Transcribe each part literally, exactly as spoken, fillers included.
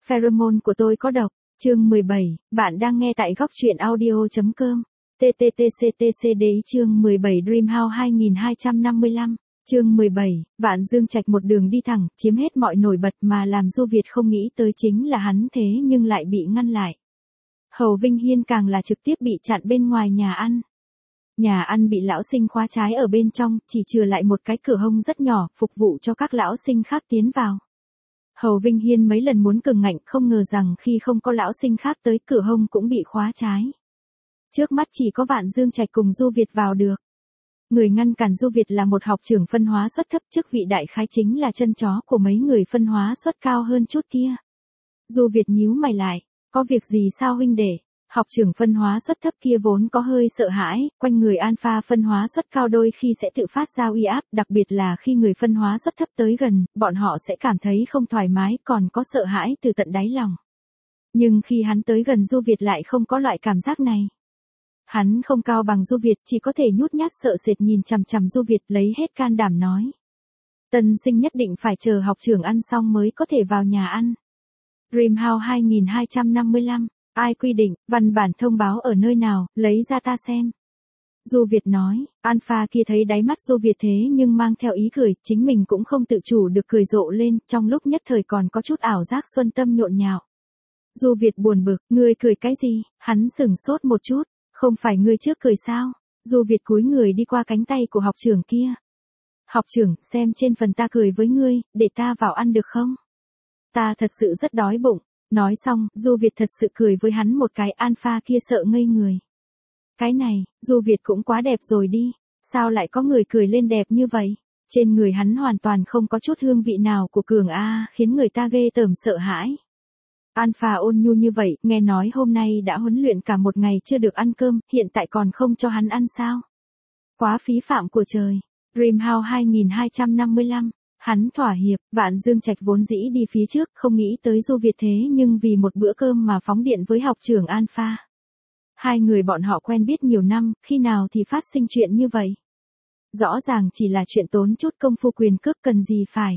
Pheromone của tôi có độc. Chương mười bảy, bạn đang nghe tại góc truyện audio.com. tê tê tê xê tê xê đê chương mười bảy Dreamhouse hai nghìn hai trăm năm mươi lăm. Chương mười bảy, Vạn Dương Trạch một đường đi thẳng, chiếm hết mọi nổi bật mà làm Du Việt không nghĩ tới chính là hắn thế nhưng lại bị ngăn lại. Hầu Vinh Hiên càng là trực tiếp bị chặn bên ngoài nhà ăn. Nhà ăn bị lão sinh khóa trái ở bên trong, chỉ chừa lại một cái cửa hông rất nhỏ, phục vụ cho các lão sinh khác tiến vào. Hầu Vinh Hiên mấy lần muốn cường ngạnh, không ngờ rằng khi không có lão sinh khác tới, cửa hông cũng bị khóa trái. Trước mắt chỉ có Vạn Dương Trạch cùng Du Việt vào được. Người ngăn cản Du Việt là một học trưởng phân hóa suất thấp, chức vị đại khái chính là chân chó của mấy người phân hóa suất cao hơn chút kia. Du Việt nhíu mày lại, có việc gì sao huynh đệ? Học trưởng phân hóa suất thấp kia vốn có hơi sợ hãi, quanh người alpha phân hóa suất cao đôi khi sẽ tự phát ra uy áp, đặc biệt là khi người phân hóa suất thấp tới gần, bọn họ sẽ cảm thấy không thoải mái, còn có sợ hãi từ tận đáy lòng. Nhưng khi hắn tới gần Du Việt lại không có loại cảm giác này. Hắn không cao bằng Du Việt, chỉ có thể nhút nhát sợ sệt nhìn chằm chằm Du Việt, lấy hết can đảm nói. Tân sinh nhất định phải chờ học trưởng ăn xong mới có thể vào nhà ăn. Dreamhouse hai nghìn hai trăm năm mươi lăm. Ai quy định, văn bản thông báo ở nơi nào, lấy ra ta xem. Du Việt nói, Alpha kia thấy đáy mắt Du Việt thế nhưng mang theo ý cười, chính mình cũng không tự chủ được cười rộ lên, trong lúc nhất thời còn có chút ảo giác xuân tâm nhộn nhạo. Du Việt buồn bực, ngươi cười cái gì? Hắn sửng sốt một chút, không phải ngươi trước cười sao? Du Việt cúi người đi qua cánh tay của học trưởng kia. Học trưởng, xem trên phần ta cười với ngươi, để ta vào ăn được không? Ta thật sự rất đói bụng. Nói xong, Du Việt thật sự cười với hắn một cái, Alpha kia sợ ngây người. Cái này, Du Việt cũng quá đẹp rồi đi, sao lại có người cười lên đẹp như vậy? Trên người hắn hoàn toàn không có chút hương vị nào của cường A, khiến người ta ghê tởm sợ hãi. Alpha ôn nhu như vậy, nghe nói hôm nay đã huấn luyện cả một ngày chưa được ăn cơm, hiện tại còn không cho hắn ăn sao? Quá phí phạm của trời. Dreamhouse hai nghìn hai trăm năm mươi lăm. Hắn thỏa hiệp, Vạn Dương Trạch vốn dĩ đi phía trước, không nghĩ tới Du Việt thế nhưng vì một bữa cơm mà phóng điện với học trưởng Alpha. Hai người bọn họ quen biết nhiều năm, khi nào thì phát sinh chuyện như vậy? Rõ ràng chỉ là chuyện tốn chút công phu quyền cước, cần gì phải?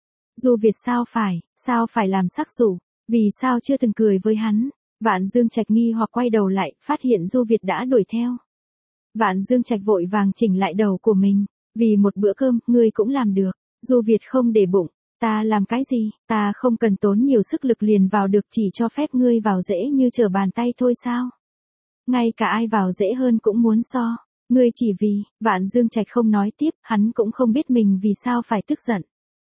Du Việt sao phải, sao phải làm sắc dụ, vì sao chưa từng cười với hắn? Vạn Dương Trạch nghi hoặc quay đầu lại, phát hiện Du Việt đã đuổi theo. Vạn Dương Trạch vội vàng chỉnh lại đầu của mình, vì một bữa cơm, ngươi cũng làm được. Du Việt không để bụng, ta làm cái gì, ta không cần tốn nhiều sức lực liền vào được, chỉ cho phép ngươi vào dễ như trở bàn tay thôi sao? Ngay cả ai vào dễ hơn cũng muốn so, ngươi chỉ vì, Vạn Dương Trạch không nói tiếp, hắn cũng không biết mình vì sao phải tức giận.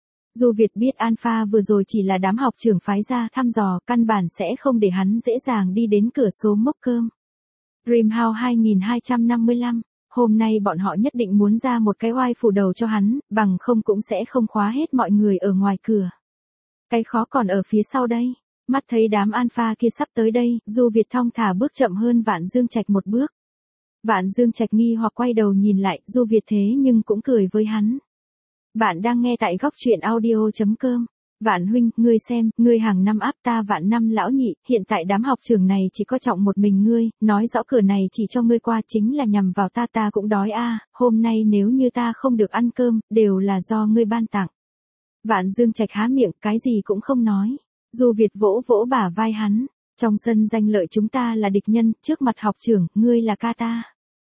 Du Việt biết Alpha vừa rồi chỉ là đám học trưởng phái ra thăm dò, căn bản sẽ không để hắn dễ dàng đi đến cửa số mốc cơm. Dreamhouse hai nghìn hai trăm năm mươi lăm. Hôm nay bọn họ nhất định muốn ra một cái oai phủ đầu cho hắn, bằng không cũng sẽ không khóa hết mọi người ở ngoài cửa. Cái khó còn ở phía sau đây. Mắt thấy đám Alpha kia sắp tới đây, Du Việt thong thả bước chậm hơn Vạn Dương Trạch một bước. Vạn Dương Trạch nghi hoặc quay đầu nhìn lại, Du Việt thế nhưng cũng cười với hắn. Bạn đang nghe tại góc truyện audio.com. Vạn huynh, ngươi xem, ngươi hàng năm áp ta vạn năm lão nhị, hiện tại đám học trường này chỉ có trọng một mình ngươi, nói rõ cửa này chỉ cho ngươi qua chính là nhằm vào ta, ta cũng đói a, hôm nay nếu như ta không được ăn cơm, đều là do ngươi ban tặng. Vạn Dương Trạch há miệng, cái gì cũng không nói. Du Việt vỗ vỗ bả vai hắn, trong sân danh lợi chúng ta là địch nhân, trước mặt học trưởng, ngươi là ca ta.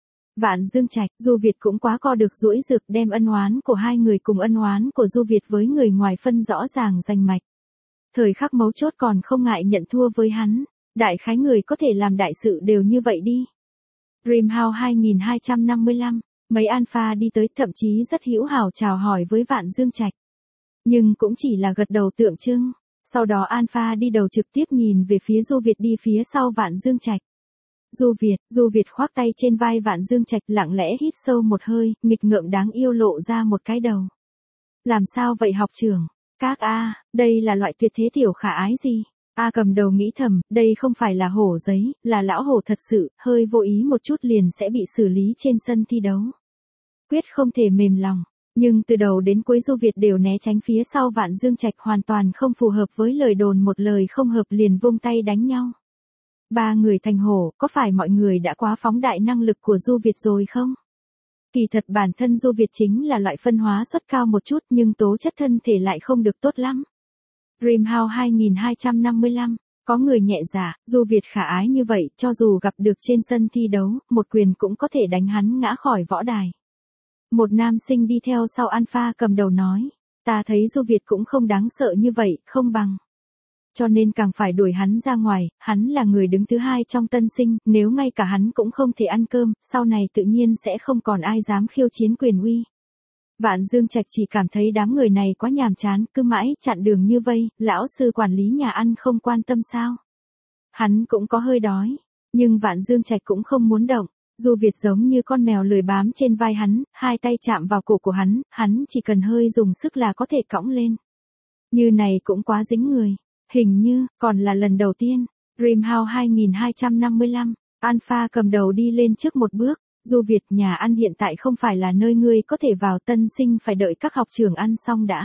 Vạn Dương Trạch, Du Việt cũng quá co được duỗi rực, đem ân oán của hai người cùng ân oán của Du Việt với người ngoài phân rõ ràng rành mạch. Thời khắc mấu chốt còn không ngại nhận thua với hắn, đại khái người có thể làm đại sự đều như vậy đi. Dreamhouse hai nghìn hai trăm năm mươi lăm, mấy Alpha đi tới, thậm chí rất hữu hảo chào hỏi với Vạn Dương Trạch. Nhưng cũng chỉ là gật đầu tượng trưng, sau đó Alpha đi đầu trực tiếp nhìn về phía Du Việt đi phía sau Vạn Dương Trạch. Du Việt, Du Việt khoác tay trên vai Vạn Dương Trạch, lặng lẽ hít sâu một hơi, nghịch ngợm đáng yêu lộ ra một cái đầu. Làm sao vậy học trưởng? Các A, đây là loại tuyệt thế tiểu khả ái gì? A cầm đầu nghĩ thầm, đây không phải là hổ giấy, là lão hổ thật sự, hơi vô ý một chút liền sẽ bị xử lý trên sân thi đấu. Quyết không thể mềm lòng, nhưng từ đầu đến cuối Du Việt đều né tránh phía sau Vạn Dương Trạch, hoàn toàn không phù hợp với lời đồn, một lời không hợp liền vung tay đánh nhau. Ba người thành hổ, có phải mọi người đã quá phóng đại năng lực của Du Việt rồi không? Kỳ thật bản thân Du Việt chính là loại phân hóa suất cao một chút nhưng tố chất thân thể lại không được tốt lắm. Dreamhouse hai nghìn hai trăm năm mươi lăm, có người nhẹ dạ, Du Việt khả ái như vậy, cho dù gặp được trên sân thi đấu, một quyền cũng có thể đánh hắn ngã khỏi võ đài. Một nam sinh đi theo sau Alpha cầm đầu nói, ta thấy Du Việt cũng không đáng sợ như vậy, không bằng. Cho nên càng phải đuổi hắn ra ngoài, hắn là người đứng thứ hai trong tân sinh, nếu ngay cả hắn cũng không thể ăn cơm, sau này tự nhiên sẽ không còn ai dám khiêu chiến quyền uy. Vạn Dương Trạch chỉ cảm thấy đám người này quá nhàm chán, cứ mãi chặn đường như vây, lão sư quản lý nhà ăn không quan tâm sao. Hắn cũng có hơi đói, nhưng Vạn Dương Trạch cũng không muốn động. Du Việt giống như con mèo lười bám trên vai hắn, hai tay chạm vào cổ của hắn, hắn chỉ cần hơi dùng sức là có thể cõng lên. Như này cũng quá dính người. Hình như, còn là lần đầu tiên. Dreamhouse hai nghìn hai trăm năm mươi lăm, Alpha cầm đầu đi lên trước một bước. Du Việt, nhà ăn hiện tại không phải là nơi ngươi có thể vào, tân sinh phải đợi các học trưởng ăn xong đã.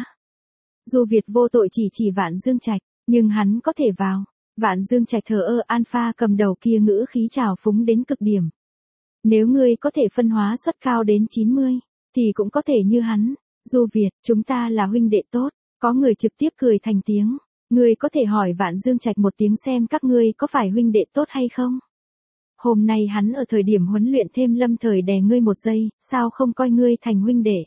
Du Việt vô tội chỉ chỉ Vạn Dương Trạch, nhưng hắn có thể vào. Vạn Dương Trạch thờ ơ, Alpha cầm đầu kia ngữ khí trào phúng đến cực điểm. Nếu ngươi có thể phân hóa suất cao đến chín mươi, thì cũng có thể như hắn. Du Việt, chúng ta là huynh đệ tốt. Có người trực tiếp cười thành tiếng. Ngươi có thể hỏi Vạn Dương Trạch một tiếng xem các ngươi có phải huynh đệ tốt hay không? Hôm nay hắn ở thời điểm huấn luyện thêm lâm thời đè ngươi một giây, sao không coi ngươi thành huynh đệ?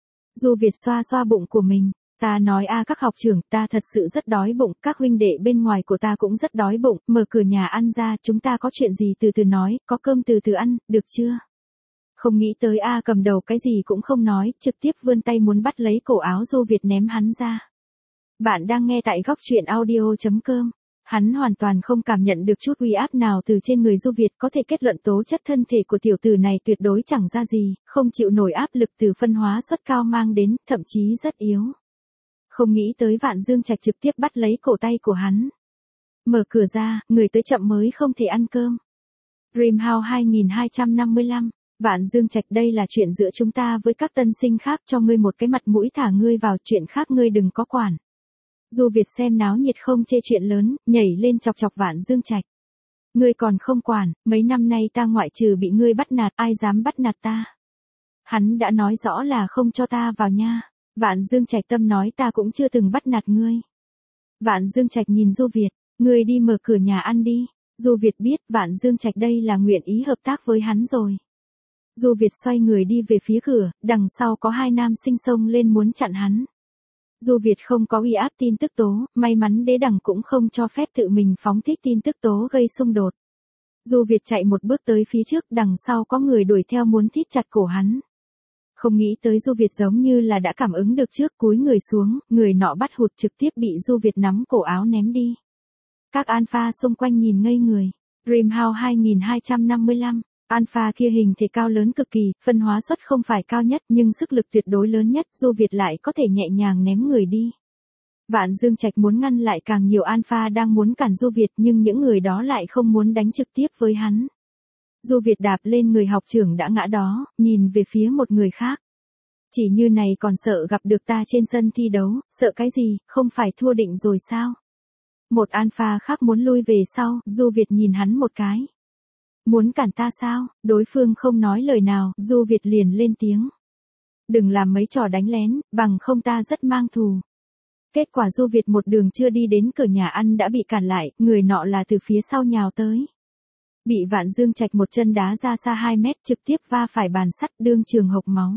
Du Việt xoa xoa bụng của mình, ta nói a các học trưởng, ta thật sự rất đói bụng, các huynh đệ bên ngoài của ta cũng rất đói bụng, mở cửa nhà ăn ra, chúng ta có chuyện gì từ từ nói, có cơm từ từ ăn, được chưa? Không nghĩ tới a cầm đầu cái gì cũng không nói, trực tiếp vươn tay muốn bắt lấy cổ áo Du Việt ném hắn ra. Bạn đang nghe tại góc truyện audio chấm com. Hắn hoàn toàn không cảm nhận được chút uy áp nào từ trên người Du Việt, có thể kết luận tố chất thân thể của tiểu tử này tuyệt đối chẳng ra gì, không chịu nổi áp lực từ phân hóa suất cao mang đến, thậm chí rất yếu. Không nghĩ tới Vạn Dương Trạch trực tiếp bắt lấy cổ tay của hắn. Mở cửa ra, người tới chậm mới không thể ăn cơm. Dreamhouse hai nghìn hai trăm năm mươi lăm, Vạn Dương Trạch, đây là chuyện giữa chúng ta với các tân sinh khác, cho ngươi một cái mặt mũi thả ngươi vào, chuyện khác ngươi đừng có quản. Du Việt xem náo nhiệt không chê chuyện lớn, nhảy lên chọc chọc Vạn Dương Trạch. Ngươi còn không quản, mấy năm nay ta ngoại trừ bị ngươi bắt nạt, ai dám bắt nạt ta. Hắn đã nói rõ là không cho ta vào nha. Vạn Dương Trạch tâm nói ta cũng chưa từng bắt nạt ngươi. Vạn Dương Trạch nhìn Du Việt, ngươi đi mở cửa nhà ăn đi. Du Việt biết Vạn Dương Trạch đây là nguyện ý hợp tác với hắn rồi. Du Việt xoay người đi về phía cửa, đằng sau có hai nam sinh xông lên muốn chặn hắn. Du Việt không có uy áp tin tức tố, may mắn đế đẳng cũng không cho phép tự mình phóng thích tin tức tố gây xung đột. Du Việt chạy một bước tới phía trước, đằng sau có người đuổi theo muốn thít chặt cổ hắn. Không nghĩ tới Du Việt giống như là đã cảm ứng được trước, cúi người xuống, người nọ bắt hụt trực tiếp bị Du Việt nắm cổ áo ném đi. Các Alpha xung quanh nhìn ngây người. Dreamhouse hai nghìn hai trăm năm mươi lăm, Alpha kia hình thể cao lớn cực kỳ, phân hóa suất không phải cao nhất nhưng sức lực tuyệt đối lớn nhất, Du Việt lại có thể nhẹ nhàng ném người đi. Vạn Dương Trạch muốn ngăn lại càng nhiều Alpha đang muốn cản Du Việt, nhưng những người đó lại không muốn đánh trực tiếp với hắn. Du Việt đạp lên người học trưởng đã ngã đó, nhìn về phía một người khác. Chỉ như này còn sợ gặp được ta trên sân thi đấu, sợ cái gì, không phải thua định rồi sao? Một Alpha khác muốn lui về sau, Du Việt nhìn hắn một cái. Muốn cản ta sao? Đối phương không nói lời nào, Du Việt liền lên tiếng. Đừng làm mấy trò đánh lén, bằng không ta rất mang thù. Kết quả Du Việt một đường chưa đi đến cửa nhà ăn đã bị cản lại, người nọ là từ phía sau nhào tới. Bị Vạn Dương Trạch một chân đá ra xa hai mét, trực tiếp va phải bàn sắt, đương trường hộc máu.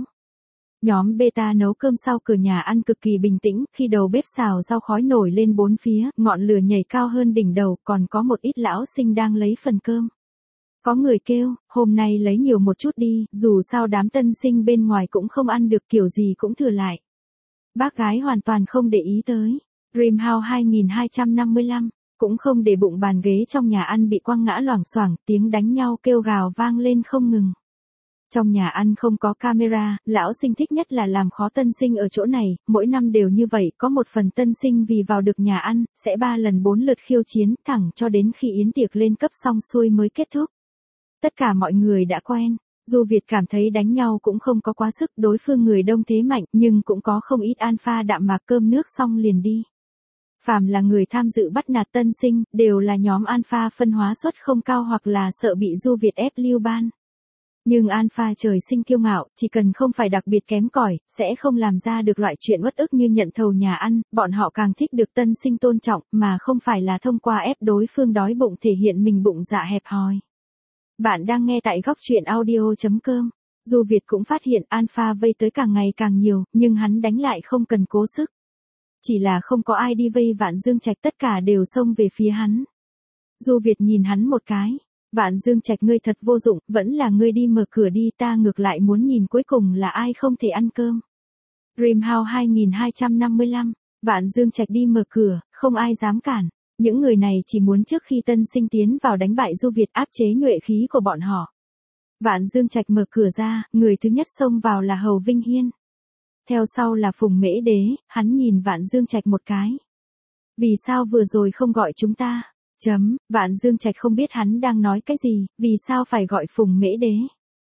Nhóm beta nấu cơm sau cửa nhà ăn cực kỳ bình tĩnh, khi đầu bếp xào rau khói nổi lên bốn phía, ngọn lửa nhảy cao hơn đỉnh đầu, còn có một ít lão sinh đang lấy phần cơm. Có người kêu, hôm nay lấy nhiều một chút đi, dù sao đám tân sinh bên ngoài cũng không ăn được, kiểu gì cũng thừa lại. Bác gái hoàn toàn không để ý tới. Dreamhouse hai nghìn hai trăm năm mươi lăm, cũng không để bụng bàn ghế trong nhà ăn bị quăng ngã loảng xoảng, tiếng đánh nhau kêu gào vang lên không ngừng. Trong nhà ăn không có camera, lão sinh thích nhất là làm khó tân sinh ở chỗ này, mỗi năm đều như vậy, có một phần tân sinh vì vào được nhà ăn, sẽ ba lần bốn lượt khiêu chiến, thẳng cho đến khi yến tiệc lên cấp xong xuôi mới kết thúc. Tất cả mọi người đã quen, Du Việt cảm thấy đánh nhau cũng không có quá sức, đối phương người đông thế mạnh, nhưng cũng có không ít Alpha đạm mạc cơm nước xong liền đi. Phàm là người tham dự bắt nạt tân sinh, đều là nhóm Alpha phân hóa suất không cao hoặc là sợ bị Du Việt ép lưu ban. Nhưng alpha trời sinh kiêu ngạo, chỉ cần không phải đặc biệt kém cỏi, sẽ không làm ra được loại chuyện uất ức như nhận thầu nhà ăn, bọn họ càng thích được tân sinh tôn trọng, mà không phải là thông qua ép đối phương đói bụng thể hiện mình bụng dạ hẹp hòi. Bạn đang nghe tại góc truyện audio.com. Du Việt cũng phát hiện alpha vây tới càng ngày càng nhiều, nhưng hắn đánh lại không cần cố sức. Chỉ là không có ai đi vây Vạn Dương Trạch, tất cả đều xông về phía hắn. Du Việt nhìn hắn một cái. Vạn Dương Trạch, ngươi thật vô dụng, vẫn là ngươi đi mở cửa đi, ta ngược lại muốn nhìn cuối cùng là ai không thể ăn cơm. Dreamhouse hai nghìn hai trăm năm mươi lăm, Vạn Dương Trạch đi mở cửa, không ai dám cản. Những người này chỉ muốn trước khi tân sinh tiến vào đánh bại Du Việt, áp chế nhuệ khí của bọn họ. Vạn Dương Trạch mở cửa ra, người thứ nhất xông vào là Hầu Vinh Hiên. Theo sau là Phùng Mễ Đế, hắn nhìn Vạn Dương Trạch một cái. Vì sao vừa rồi không gọi chúng ta? Chấm, Vạn Dương Trạch không biết hắn đang nói cái gì, vì sao phải gọi Phùng Mễ Đế?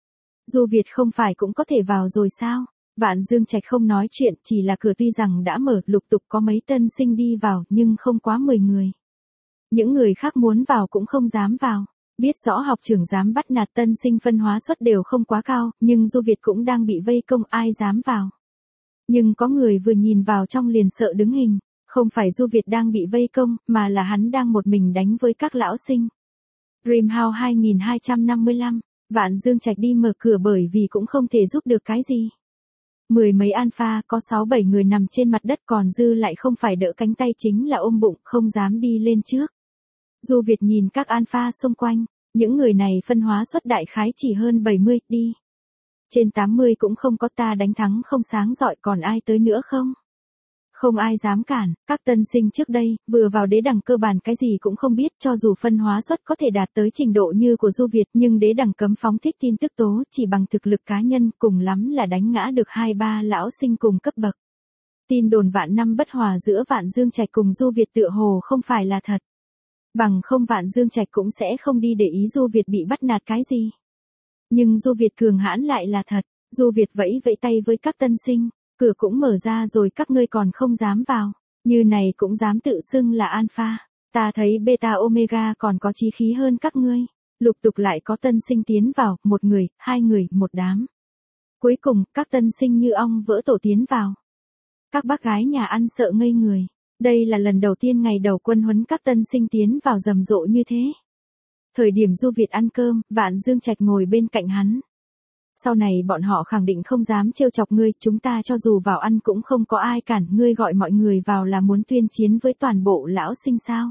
Du Việt không phải cũng có thể vào rồi sao? Vạn Dương Trạch không nói chuyện, chỉ là cửa tuy rằng đã mở, lục tục có mấy tân sinh đi vào, nhưng không quá mười người. Những người khác muốn vào cũng không dám vào. Biết rõ học trưởng dám bắt nạt tân sinh, phân hóa suất đều không quá cao, nhưng Du Việt cũng đang bị vây công, ai dám vào. Nhưng có người vừa nhìn vào trong liền sợ đứng hình. Không phải Du Việt đang bị vây công, mà là hắn đang một mình đánh với các lão sinh. Dreamhouse hai nghìn hai trăm năm mươi lăm, Vạn Dương Trạch đi mở cửa bởi vì cũng không thể giúp được cái gì. Mười mấy alpha, có sáu bảy người nằm trên mặt đất, còn dư lại không phải đỡ cánh tay chính là ôm bụng, không dám đi lên trước. Du Việt nhìn các alpha xung quanh, những người này phân hóa suất đại khái chỉ hơn bảy mươi, đi. Trên tám mươi cũng không có, ta đánh thắng không sáng rọi, còn ai tới nữa không? Không ai dám cản, các tân sinh trước đây, vừa vào đế đẳng cơ bản cái gì cũng không biết, cho dù phân hóa suất có thể đạt tới trình độ như của Du Việt, nhưng đế đẳng cấm phóng thích tin tức tố, chỉ bằng thực lực cá nhân, cùng lắm là đánh ngã được hai ba lão sinh cùng cấp bậc. Tin đồn vạn năm bất hòa giữa Vạn Dương Trạch cùng Du Việt tựa hồ không phải là thật. Bằng không Vạn Dương Trạch cũng sẽ không đi để ý Du Việt bị bắt nạt cái gì. Nhưng Du Việt cường hãn lại là thật. Du Việt vẫy vẫy tay với các tân sinh. Cửa cũng mở ra rồi, các ngươi còn không dám vào. Như này cũng dám tự xưng là alpha. Ta thấy beta omega còn có chí khí hơn các ngươi. Lục tục lại có tân sinh tiến vào, một người, hai người, một đám. Cuối cùng, các tân sinh như ong vỡ tổ tiến vào. Các bác gái nhà ăn sợ ngây người. Đây là lần đầu tiên ngày đầu quân huấn các tân sinh tiến vào rầm rộ như thế. Thời điểm Du Việt ăn cơm, Vạn Dương Trạch ngồi bên cạnh hắn. Sau này bọn họ khẳng định không dám trêu chọc ngươi, chúng ta cho dù vào ăn cũng không có ai cản, ngươi gọi mọi người vào là muốn tuyên chiến với toàn bộ lão sinh sao?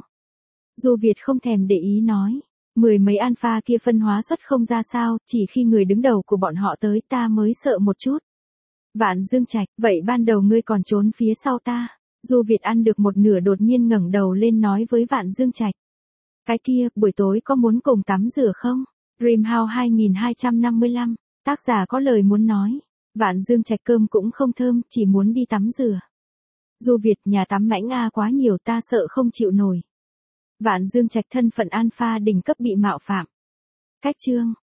Du Việt không thèm để ý nói, mười mấy alpha kia phân hóa suất không ra sao, chỉ khi người đứng đầu của bọn họ tới ta mới sợ một chút. Vạn Dương Trạch, vậy ban đầu ngươi còn trốn phía sau ta. Du Việt ăn được một nửa đột nhiên ngẩng đầu lên nói với Vạn Dương Trạch. Cái kia, buổi tối có muốn cùng tắm rửa không? Dreamhouse hai nghìn hai trăm năm mươi lăm, tác giả có lời muốn nói. Vạn Dương Trạch cơm cũng không thơm, chỉ muốn đi tắm rửa. Du Việt, nhà tắm mãnh a quá nhiều, ta sợ không chịu nổi. Vạn Dương Trạch thân phận alpha đỉnh cấp bị mạo phạm. Cách chương,